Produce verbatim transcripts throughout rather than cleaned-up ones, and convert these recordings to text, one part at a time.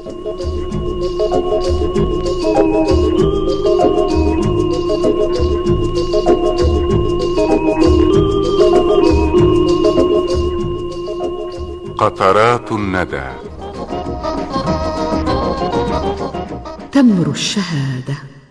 قطرات الندى. تمر الشهادة.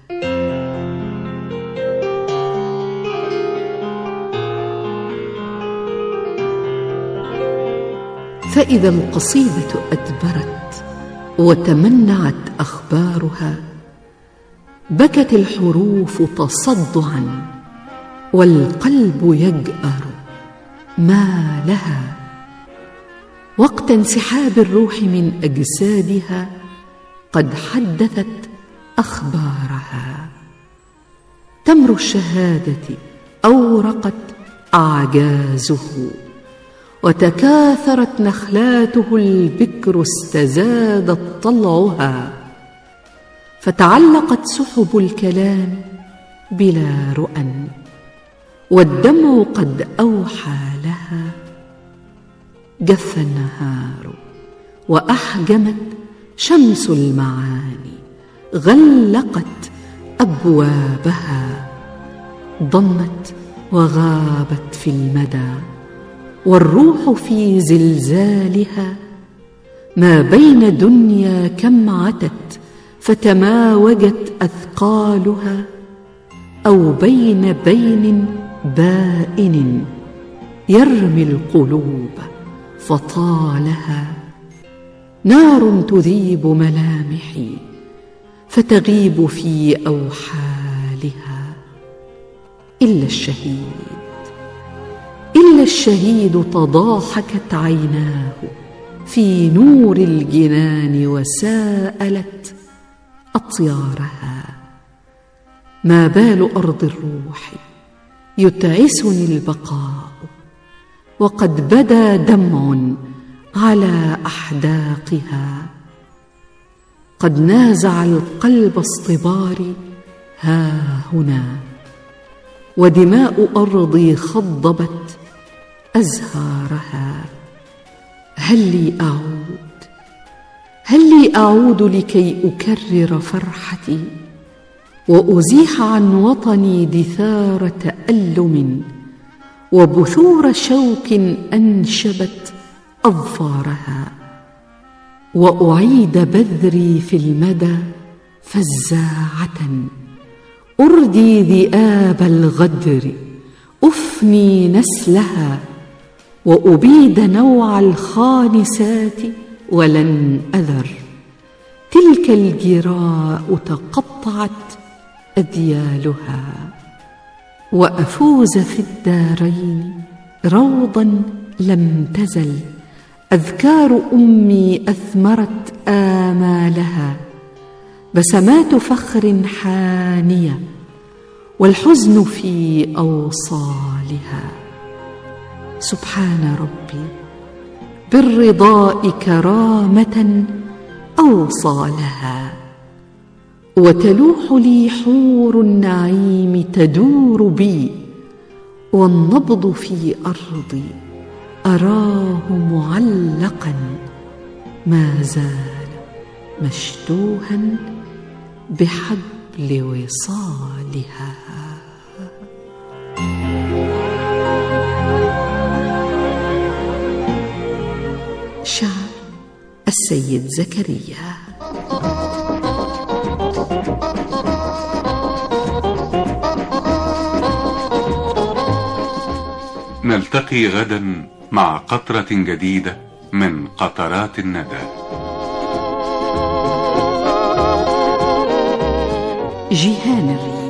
فإذا القصيدة أدبرت وتمنعت أخبارها، بكت الحروف تصدعا والقلب يجأر ما لها. وقت انسحاب الروح من أجسادها قد حدثت أخبارها. تمر الشهادة أورقت أعجازه، وتكاثرت نخلاته البكر استزادت طلعها، فتعلقت سحب الكلام بلا رؤى، والدمع قد أوحى لها. جف النهار وأحجمت شمس المعاني، غلقت أبوابها، ضمت وغابت في المدى، والروح في زلزالها. ما بين دنيا كم عتت فتماوجت أثقالها، أو بين بين بائن يرمي القلوب فطالها. نار تذيب ملامحي فتغيب في أوحالها. إلا الشهيد، إلا الشهيد تضاحكت عيناه في نور الجنان وساءلت أطيارها. ما بال أرض الروح يتعسني البقاء، وقد بدا دمع على أحداقها. قد نازع القلب اصطباري ها هنا، ودماء أرضي خضبت أزهارها. هل لي أعود، هل لي أعود لكي أكرر فرحتي، وأزيح عن وطني دثار تألم، وبثور شوك أنشبت أظفارها، وأعيد بذري في المدى فزاعة، أردي ذئاب الغدر، أفني نسلها، وأبيد نوع الخانسات ولن أذر. تلك الجراء تقطعت أديالها، وأفوز في الدارين روضا لم تزل. أذكار أمي أثمرت آمالها، بسمات فخر حانية، والحزن في أوصالها. سبحان ربي بالرضاء كرامة أوصى لها، وتلوح لي حور النعيم تدور بي، والنبض في أرضي أراه معلقا ما زال مشتوها بحبل وصالها. شعر السيد زكريا. نلتقي غدا مع قطرة جديدة من قطرات الندى. جيهان الريح.